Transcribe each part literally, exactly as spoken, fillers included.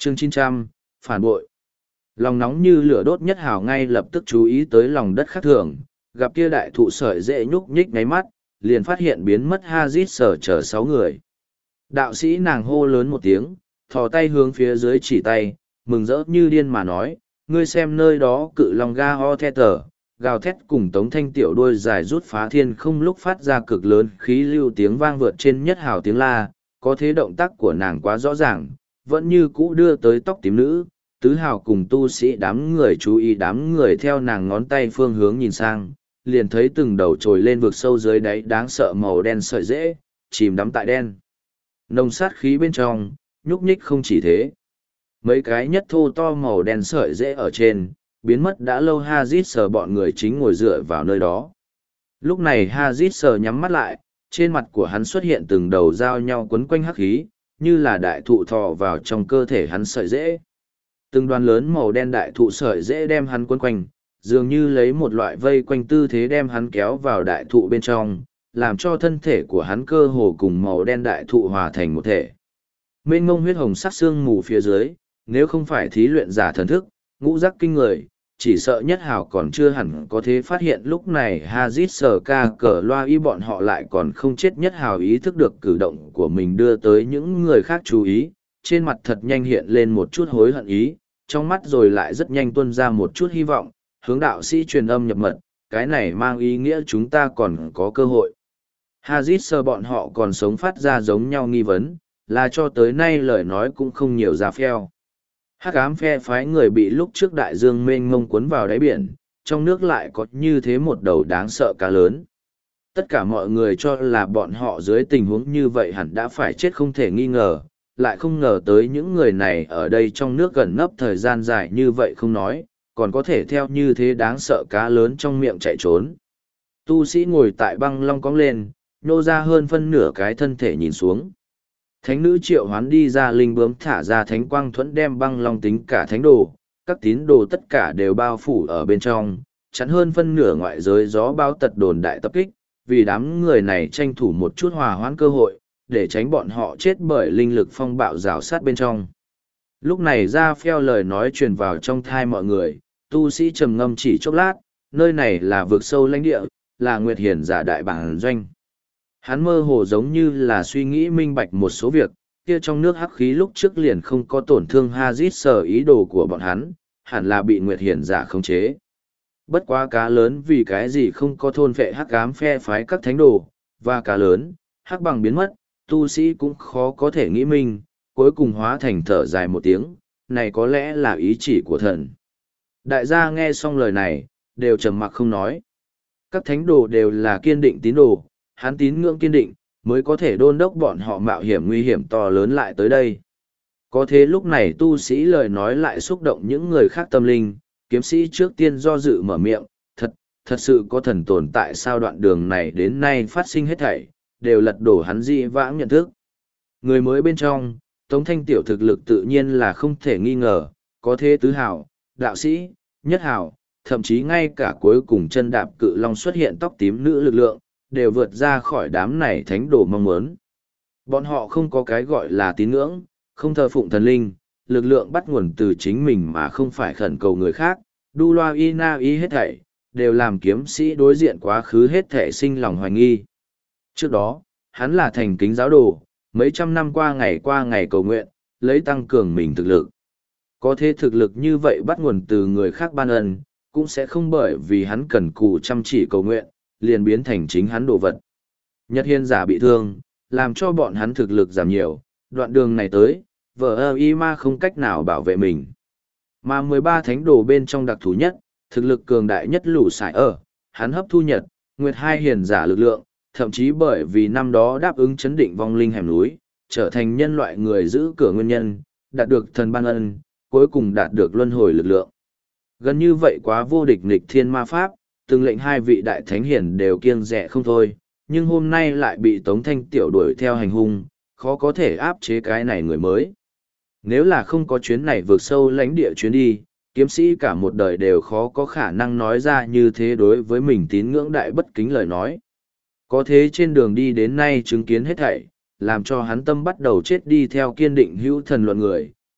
Chương chín trăm, phản bội. Lòng nóng như lửa đốt Nhất Hào ngay lập tức chú ý tới lòng đất khác thường, gặp kia đại thụ sợi dễ nhúc nhích ngáy mắt, liền phát hiện biến mất Hazit sở chở sáu người. Đạo sĩ nàng hô lớn một tiếng, thò tay hướng phía dưới chỉ tay, mừng rỡ như điên mà nói, ngươi xem nơi đó cự lòng ga ho the tờ, gào thét cùng tống thanh tiểu đuôi dài rút phá thiên không lúc phát ra cực lớn khí lưu tiếng vang vượt trên Nhất Hào tiếng la, có thế động tác của nàng quá rõ ràng, vẫn như cũ đưa tới tóc tím nữ. Tứ Hào cùng tu sĩ đám người chú ý đám người theo nàng ngón tay phương hướng nhìn sang, liền thấy từng đầu trồi lên vực sâu dưới đáy đáng sợ màu đen sợi dễ, chìm đắm tại đen. Nồng sát khí bên trong, nhúc nhích không chỉ thế. Mấy cái nhất thô to màu đen sợi dễ ở trên, biến mất đã lâu Hazit sờ bọn người chính ngồi dựa vào nơi đó. Lúc này Hazit sờ nhắm mắt lại, trên mặt của hắn xuất hiện từng đầu dao nhau quấn quanh hắc khí, như là đại thụ thò vào trong cơ thể hắn sợi dễ. Từng đoàn lớn màu đen đại thụ sợi dễ đem hắn quấn quanh, dường như lấy một loại vây quanh tư thế đem hắn kéo vào đại thụ bên trong, làm cho thân thể của hắn cơ hồ cùng màu đen đại thụ hòa thành một thể. Mênh mông huyết hồng sắc xương mù phía dưới, nếu không phải thí luyện giả thần thức, ngũ giác kinh người, chỉ sợ Nhất Hào còn chưa hẳn có thể phát hiện lúc này Hazit sở ca cờ loa y bọn họ lại còn không chết. Nhất Hào ý thức được cử động của mình đưa tới những người khác chú ý, trên mặt thật nhanh hiện lên một chút hối hận ý, trong mắt rồi lại rất nhanh tuôn ra một chút hy vọng, hướng đạo sĩ truyền âm nhập mật, cái này mang ý nghĩa chúng ta còn có cơ hội. Hazit sơ bọn họ còn sống phát ra giống nhau nghi vấn, là cho tới nay lời nói cũng không nhiều ra phèo. Hắc ám phe phái người bị lúc trước đại dương mênh mông cuốn vào đáy biển, trong nước lại có như thế một đầu đáng sợ cá lớn. Tất cả mọi người cho là bọn họ dưới tình huống như vậy hẳn đã phải chết không thể nghi ngờ, lại không ngờ tới những người này ở đây trong nước gần nấp thời gian dài như vậy không nói, còn có thể theo như thế đáng sợ cá lớn trong miệng chạy trốn. Tu sĩ ngồi tại băng long cong lên, nhô ra hơn phân nửa cái thân thể nhìn xuống. Thánh nữ triệu hoán đi ra linh bướm thả ra thánh quang thuẫn đem băng long tính cả thánh đồ, các tín đồ tất cả đều bao phủ ở bên trong, chắn hơn phân nửa ngoại giới gió bao tật đồn đại tập kích, vì đám người này tranh thủ một chút hòa hoãn cơ hội, để tránh bọn họ chết bởi linh lực phong bạo rào sát bên trong. Lúc này ra phèo lời nói truyền vào trong thai mọi người, tu sĩ trầm ngâm chỉ chốc lát, nơi này là vực sâu lãnh địa, là Nguyệt Hiển giả đại bản doanh. Hắn mơ hồ giống như là suy nghĩ minh bạch một số việc, kia trong nước hắc khí lúc trước liền không có tổn thương Hazit sở ý đồ của bọn hắn, hẳn là bị Nguyệt Hiển giả khống chế. Bất quá cá lớn vì cái gì không có thôn vệ hắc ám phe phái các thánh đồ, và cá lớn, hắc bằng biến mất, tu sĩ cũng khó có thể nghĩ minh, cuối cùng hóa thành thở dài một tiếng, này có lẽ là ý chỉ của thần. Đại gia nghe xong lời này, đều trầm mặc không nói. Các thánh đồ đều là kiên định tín đồ, hắn tín ngưỡng kiên định, mới có thể đôn đốc bọn họ mạo hiểm nguy hiểm to lớn lại tới đây. Có thế lúc này tu sĩ lời nói lại xúc động những người khác tâm linh, kiếm sĩ trước tiên do dự mở miệng, thật, thật sự có thần tồn tại sao đoạn đường này đến nay phát sinh hết thảy, đều lật đổ hắn dị vãng nhận thức. Người mới bên trong, Tống Thanh Tiểu thực lực tự nhiên là không thể nghi ngờ, có thế tứ hào, đạo sĩ, nhất hào, thậm chí ngay cả cuối cùng chân đạp cự long xuất hiện tóc tím nữ lực lượng, đều vượt ra khỏi đám này thánh đồ mong muốn. Bọn họ không có cái gọi là tín ngưỡng, không thờ phụng thần linh, lực lượng bắt nguồn từ chính mình mà không phải khẩn cầu người khác, đu loa y na y hết thảy, đều làm kiếm sĩ đối diện quá khứ hết thảy sinh lòng hoài nghi. Trước đó, hắn là thành kính giáo đồ, mấy trăm năm qua ngày qua ngày cầu nguyện, lấy tăng cường mình thực lực. Có thế thực lực như vậy bắt nguồn từ người khác ban ân, cũng sẽ không bởi vì hắn cần cù chăm chỉ cầu nguyện, liền biến thành chính hắn đồ vật. Nhật Hiên giả bị thương, làm cho bọn hắn thực lực giảm nhiều, đoạn đường này tới, vợ ơ y ma không cách nào bảo vệ mình. Mà mười ba thánh đồ bên trong đặc thù nhất, thực lực cường đại nhất lũ sải ở, hắn hấp thu nhật, nguyệt hai hiền giả lực lượng, thậm chí bởi vì năm đó đáp ứng chấn định vong linh hẻm núi, trở thành nhân loại người giữ cửa nguyên nhân, đạt được thần ban ân, cuối cùng đạt được luân hồi lực lượng. Gần như vậy quá vô địch nghịch thiên ma pháp, từng lệnh hai vị đại thánh hiển đều kiêng dè không thôi, nhưng hôm nay lại bị Tống Thanh Tiểu đuổi theo hành hung, khó có thể áp chế cái này người mới. Nếu là không có chuyến này vượt sâu lãnh địa chuyến đi, kiếm sĩ cả một đời đều khó có khả năng nói ra như thế đối với mình tín ngưỡng đại bất kính lời nói. Có thế trên đường đi đến nay chứng kiến hết thảy, làm cho hắn tâm bắt đầu chết đi theo kiên định hữu thần luận người,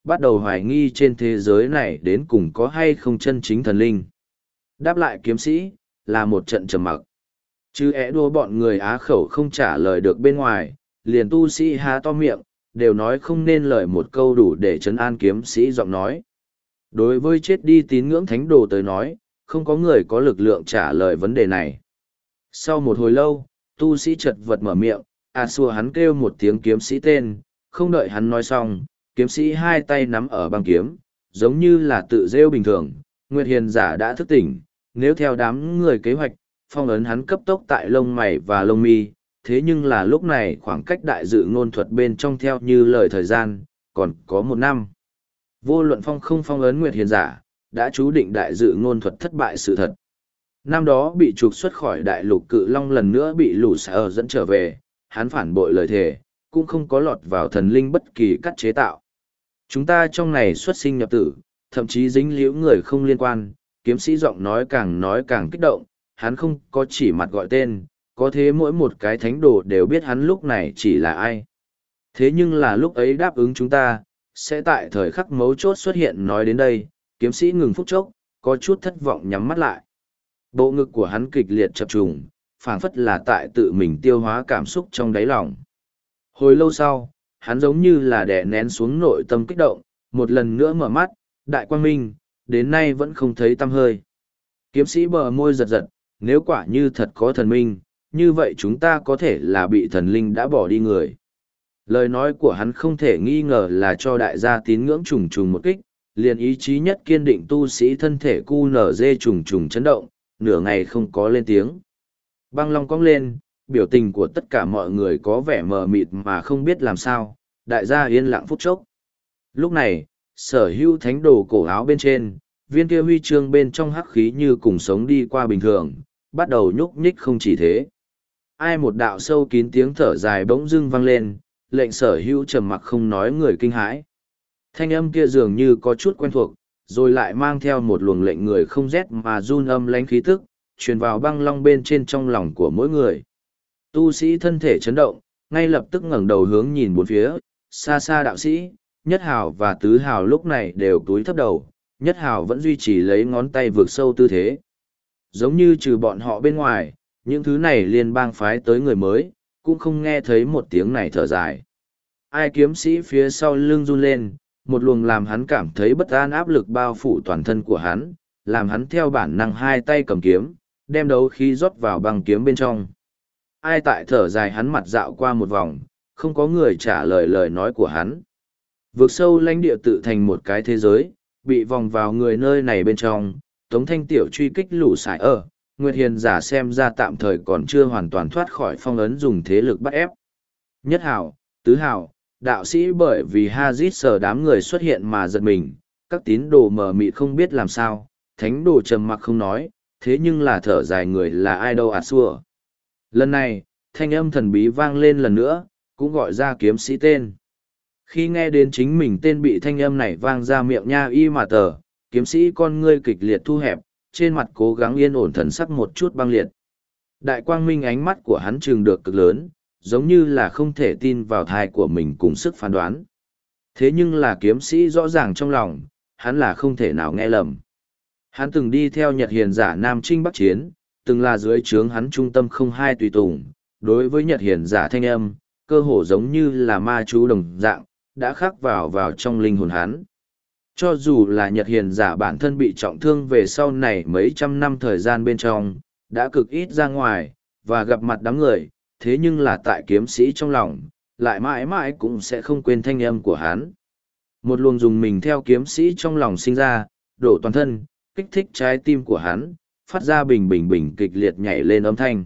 bắt đầu hoài nghi trên thế giới này đến cùng có hay không chân chính thần linh. Đáp lại kiếm sĩ, là một trận trầm mặc. Chứ é đua bọn người á khẩu không trả lời được bên ngoài, liền tu sĩ há to miệng, đều nói không nên lời một câu đủ để trấn an kiếm sĩ giọng nói. Đối với chết đi tín ngưỡng thánh đồ tới nói, không có người có lực lượng trả lời vấn đề này. Sau một hồi lâu, tu sĩ chật vật mở miệng, à xua hắn kêu một tiếng kiếm sĩ tên, không đợi hắn nói xong, kiếm sĩ hai tay nắm ở băng kiếm, giống như là tự rêu bình thường. Nguyệt Hiền giả đã thức tỉnh, nếu theo đám người kế hoạch, phong ấn hắn cấp tốc tại lông mày và lông mi, thế nhưng là lúc này khoảng cách đại dự ngôn thuật bên trong theo như lời thời gian, còn có một năm. Vô luận phong không phong ấn Nguyệt Hiền giả, đã chú định đại dự ngôn thuật thất bại sự thật. Năm đó bị trục xuất khỏi đại lục cự long lần nữa bị lũ sở dẫn trở về, hắn phản bội lời thề, cũng không có lọt vào thần linh bất kỳ cắt chế tạo. Chúng ta trong này xuất sinh nhập tử, thậm chí dính liễu người không liên quan, kiếm sĩ giọng nói càng nói càng kích động, hắn không có chỉ mặt gọi tên, có thế mỗi một cái thánh đồ đều biết hắn lúc này chỉ là ai. Thế nhưng là lúc ấy đáp ứng chúng ta, sẽ tại thời khắc mấu chốt xuất hiện nói đến đây, kiếm sĩ ngừng phút chốc, có chút thất vọng nhắm mắt lại. Bộ ngực của hắn kịch liệt chập trùng, phảng phất là tại tự mình tiêu hóa cảm xúc trong đáy lòng. Hồi lâu sau, hắn giống như là đè nén xuống nội tâm kích động, một lần nữa mở mắt, đại quang minh, đến nay vẫn không thấy tăm hơi. Kiếm sĩ bờ môi giật giật, nếu quả như thật có thần minh, như vậy chúng ta có thể là bị thần linh đã bỏ đi người. Lời nói của hắn không thể nghi ngờ là cho đại gia tín ngưỡng trùng trùng một kích, liền ý chí nhất kiên định tu sĩ thân thể cu nở dê trùng trùng chấn động, nửa ngày không có lên tiếng. Băng long cong lên, biểu tình của tất cả mọi người có vẻ mờ mịt mà không biết làm sao, đại gia yên lặng phút chốc. Lúc này, sở hữu thánh đồ cổ áo bên trên, viên kia huy chương bên trong hắc khí như cùng sống đi qua bình thường, bắt đầu nhúc nhích không chỉ thế. Ai một đạo sâu kín tiếng thở dài bỗng dưng vang lên, lệnh sở hữu trầm mặc không nói người kinh hãi. Thanh âm kia dường như có chút quen thuộc, rồi lại mang theo một luồng lệnh người không rét mà run âm lánh khí tức, truyền vào băng long bên trên trong lòng của mỗi người. Tu sĩ thân thể chấn động, ngay lập tức ngẩng đầu hướng nhìn bốn phía, xa xa đạo sĩ, nhất hào và tứ hào lúc này đều túi thấp đầu, nhất hào vẫn duy trì lấy ngón tay vượt sâu tư thế. Giống như trừ bọn họ bên ngoài, những thứ này liên bang phái tới người mới, cũng không nghe thấy một tiếng này thở dài. Ai kiếm sĩ phía sau lưng run lên, một luồng làm hắn cảm thấy bất an áp lực bao phủ toàn thân của hắn, làm hắn theo bản năng hai tay cầm kiếm, đem đấu khí rót vào băng kiếm bên trong. Ai tại thở dài hắn mặt dạo qua một vòng, không có người trả lời lời nói của hắn. Vượt sâu lãnh địa tự thành một cái thế giới, bị vòng vào người nơi này bên trong, Tống Thanh Tiểu truy kích lũ sải ở, Nguyệt Hiền giả xem ra tạm thời còn chưa hoàn toàn thoát khỏi phong ấn dùng thế lực bắt ép. Nhất hảo, tứ hảo, đạo sĩ bởi vì Hazit sở đám người xuất hiện mà giật mình, các tín đồ mờ mịt không biết làm sao, thánh đồ trầm mặc không nói, thế nhưng là thở dài người là ai đâu à xua. Lần này, thanh âm thần bí vang lên lần nữa, cũng gọi ra kiếm sĩ tên. Khi nghe đến chính mình tên bị thanh âm này vang ra miệng nha y mà tờ, kiếm sĩ con ngươi kịch liệt thu hẹp, trên mặt cố gắng yên ổn thần sắc một chút băng liệt. Đại quang minh ánh mắt của hắn trừng được cực lớn, giống như là không thể tin vào thai của mình cùng sức phán đoán. Thế nhưng là kiếm sĩ rõ ràng trong lòng, hắn là không thể nào nghe lầm. Hắn từng đi theo Nhật Hiền giả Nam Trinh Bắc Chiến, từng là dưới trướng hắn trung tâm không hai tùy tùng, đối với Nhật Hiền giả thanh âm, cơ hồ giống như là ma chú đồng dạng, đã khắc vào vào trong linh hồn hắn. Cho dù là Nhật Hiền giả bản thân bị trọng thương về sau này mấy trăm năm thời gian bên trong, đã cực ít ra ngoài, và gặp mặt đám người, thế nhưng là tại kiếm sĩ trong lòng, lại mãi mãi cũng sẽ không quên thanh âm của hắn. Một luồng dùng mình theo kiếm sĩ trong lòng sinh ra, đổ toàn thân, kích thích trái tim của hắn, phát ra bình bình bình kịch liệt nhảy lên âm thanh.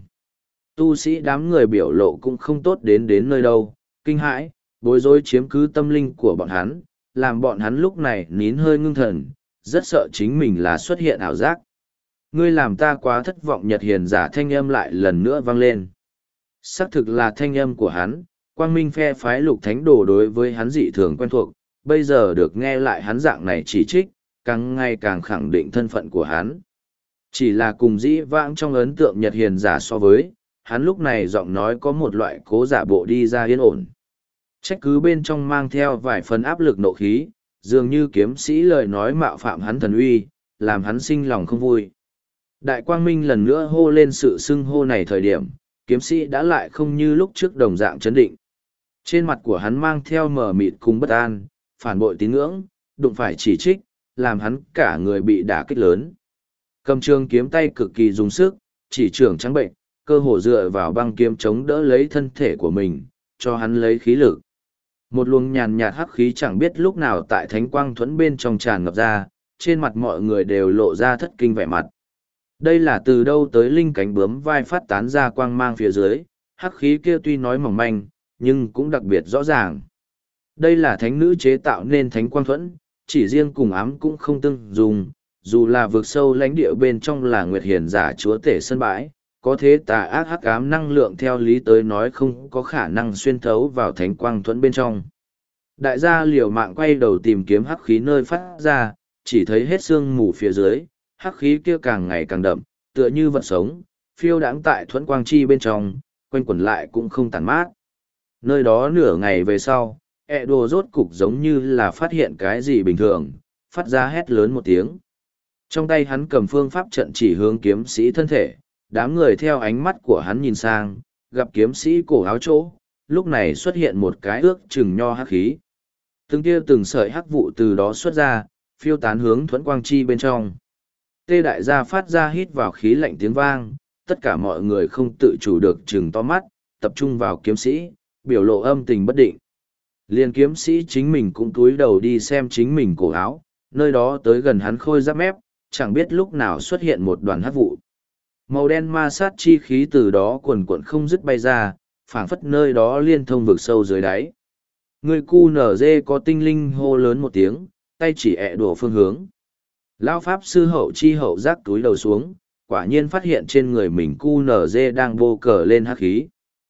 Tu sĩ đám người biểu lộ cũng không tốt đến đến nơi đâu, kinh hãi, bối rối chiếm cứ tâm linh của bọn hắn, làm bọn hắn lúc này nín hơi ngưng thần, rất sợ chính mình là xuất hiện ảo giác. Ngươi làm ta quá thất vọng. Nhật Hiền giả thanh âm lại lần nữa vang lên. Xác thực là thanh âm của hắn, quang minh phe phái lục thánh đồ đối với hắn dị thường quen thuộc, bây giờ được nghe lại hắn dạng này chỉ trích, càng ngày càng khẳng định thân phận của hắn. Chỉ là cùng dĩ vãng trong ấn tượng Nhật Hiền giả so với, hắn lúc này giọng nói có một loại cố giả bộ đi ra yên ổn. Trách cứ bên trong mang theo vài phần áp lực nộ khí, dường như kiếm sĩ lời nói mạo phạm hắn thần uy, làm hắn sinh lòng không vui. Đại quang minh lần nữa hô lên sự xưng hô này thời điểm, kiếm sĩ đã lại không như lúc trước đồng dạng chấn định. Trên mặt của hắn mang theo mờ mịt cùng bất an, phản bội tín ngưỡng, đụng phải chỉ trích, làm hắn cả người bị đả kích lớn. Cầm trường kiếm tay cực kỳ dùng sức, chỉ trưởng trắng bệnh, cơ hồ dựa vào băng kiếm chống đỡ lấy thân thể của mình, cho hắn lấy khí lực. Một luồng nhàn nhạt hắc khí chẳng biết lúc nào tại thánh quang thuẫn bên trong tràn ngập ra, trên mặt mọi người đều lộ ra thất kinh vẻ mặt. Đây là từ đâu tới linh cánh bướm vai phát tán ra quang mang phía dưới, hắc khí kia tuy nói mỏng manh, nhưng cũng đặc biệt rõ ràng. Đây là thánh nữ chế tạo nên thánh quang thuẫn, chỉ riêng cùng ám cũng không tương dùng, dù là vực sâu lãnh địa bên trong là nguyệt hiền giả chúa tể sân bãi, có thế tà ác hắc ám năng lượng theo lý tới nói không có khả năng xuyên thấu vào thánh quang thuẫn bên trong. Đại gia liều mạng quay đầu tìm kiếm hắc khí nơi phát ra, chỉ thấy hết sương mù phía dưới, hắc khí kia càng ngày càng đậm, tựa như vật sống, phiêu đãng tại thuẫn quang chi bên trong, quanh quẩn lại cũng không tàn mát. Nơi đó nửa ngày về sau, ẹ đồ rốt cục giống như là phát hiện cái gì bình thường, phát ra hét lớn một tiếng. Trong tay hắn cầm phương pháp trận chỉ hướng kiếm sĩ thân thể, đám người theo ánh mắt của hắn nhìn sang, gặp kiếm sĩ cổ áo chỗ, lúc này xuất hiện một cái ước chừng nho hắc khí. Từng tia từng sợi hắc vụ từ đó xuất ra, phiêu tán hướng thuẫn quang chi bên trong. Tê đại gia phát ra hít vào khí lạnh tiếng vang, tất cả mọi người không tự chủ được chừng to mắt, tập trung vào kiếm sĩ, biểu lộ âm tình bất định. Liên kiếm sĩ chính mình cũng cúi đầu đi xem chính mình cổ áo, nơi đó tới gần hắn khôi giáp mép, chẳng biết lúc nào xuất hiện một đoàn hắc vụ. Màu đen ma sát chi khí từ đó cuồn cuộn không dứt bay ra, phảng phất nơi đó liên thông vực sâu dưới đáy. Người cu nở dê có tinh linh hô lớn một tiếng, tay chỉ ẹ đổ phương hướng. Lão pháp sư hậu chi hậu giác túi đầu xuống, quả nhiên phát hiện trên người mình cu nở dê đang bô cờ lên hắc khí.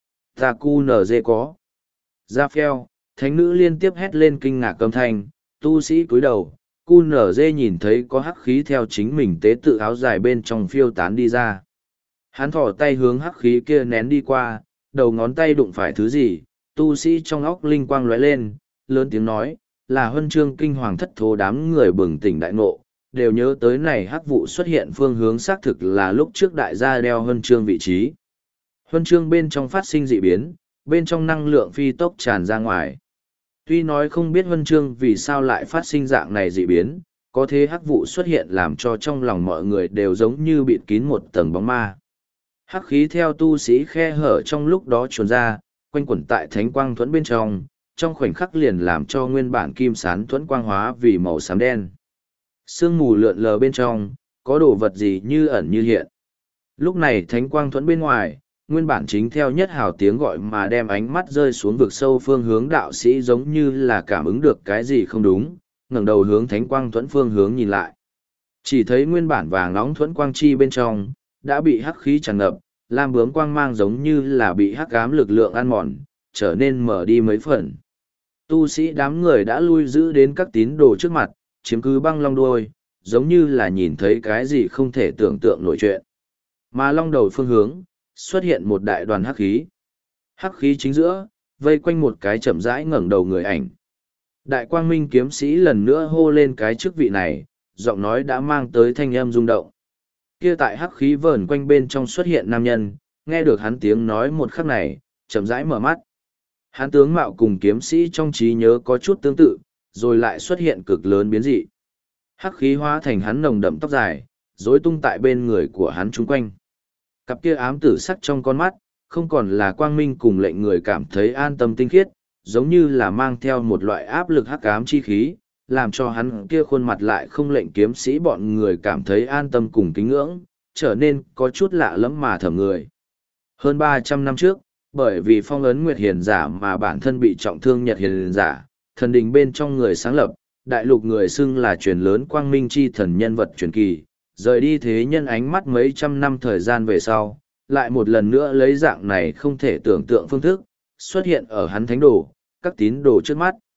Ta cu nở dê có. Ra phèo, thánh nữ liên tiếp hét lên kinh ngạc âm thanh, tu sĩ cúi đầu, cu nở dê nhìn thấy có hắc khí theo chính mình tế tự áo dài bên trong phiêu tán đi ra. Hắn thỏ tay hướng hắc khí kia nén đi qua, đầu ngón tay đụng phải thứ gì, tu sĩ trong óc linh quang lóe lên, lớn tiếng nói, là huân chương kinh hoàng thất thố đám người bừng tỉnh đại ngộ, đều nhớ tới này hắc vụ xuất hiện phương hướng xác thực là lúc trước đại gia đeo huân chương vị trí. Huân chương bên trong phát sinh dị biến, bên trong năng lượng phi tốc tràn ra ngoài. Tuy nói không biết huân chương vì sao lại phát sinh dạng này dị biến, có thế hắc vụ xuất hiện làm cho trong lòng mọi người đều giống như bịt kín một tầng bóng ma. Hắc khí theo tu sĩ khe hở trong lúc đó trốn ra, quanh quẩn tại thánh quang thuẫn bên trong, trong khoảnh khắc liền làm cho nguyên bản kim sán thuẫn quang hóa vì màu xám đen. Sương mù lượn lờ bên trong, có đồ vật gì như ẩn như hiện. Lúc này thánh quang thuẫn bên ngoài, nguyên bản chính theo nhất hào tiếng gọi mà đem ánh mắt rơi xuống vực sâu phương hướng đạo sĩ giống như là cảm ứng được cái gì không đúng, ngẩng đầu hướng thánh quang thuẫn phương hướng nhìn lại. Chỉ thấy nguyên bản vàng nóng thuẫn quang chi bên trong, đã bị hắc khí tràn ngập, lam bướm quang mang giống như là bị hắc ám lực lượng ăn mòn, trở nên mở đi mấy phần. Tu sĩ đám người đã lui giữ đến các tín đồ trước mặt, chiếm cứ băng long đuôi, giống như là nhìn thấy cái gì không thể tưởng tượng nổi chuyện. Mà long đầu phương hướng, xuất hiện một đại đoàn hắc khí. Hắc khí chính giữa, vây quanh một cái chậm rãi ngẩng đầu người ảnh. Đại quang minh kiếm sĩ lần nữa hô lên cái chức vị này, giọng nói đã mang tới thanh âm rung động. Kia tại hắc khí vờn quanh bên trong xuất hiện nam nhân, nghe được hắn tiếng nói một khắc này, chậm rãi mở mắt. Hắn tướng mạo cùng kiếm sĩ trong trí nhớ có chút tương tự, rồi lại xuất hiện cực lớn biến dị. Hắc khí hóa thành hắn nồng đậm tóc dài, rối tung tại bên người của hắn chung quanh. Cặp kia ám tử sắc trong con mắt, không còn là quang minh cùng lệnh người cảm thấy an tâm tinh khiết, giống như là mang theo một loại áp lực hắc ám chi khí, làm cho hắn kia khuôn mặt lại không lệnh kiếm sĩ bọn người cảm thấy an tâm cùng kính ngưỡng, trở nên có chút lạ lẫm mà thầm người. Hơn ba trăm năm trước, bởi vì phong ấn Nguyệt Hiền giả mà bản thân bị trọng thương Nhật Hiền giả, thần đình bên trong người sáng lập, đại lục người xưng là truyền lớn quang minh chi thần nhân vật truyền kỳ, rời đi thế nhân ánh mắt mấy trăm năm thời gian về sau, lại một lần nữa lấy dạng này không thể tưởng tượng phương thức, xuất hiện ở hắn thánh đồ, các tín đồ trước mắt.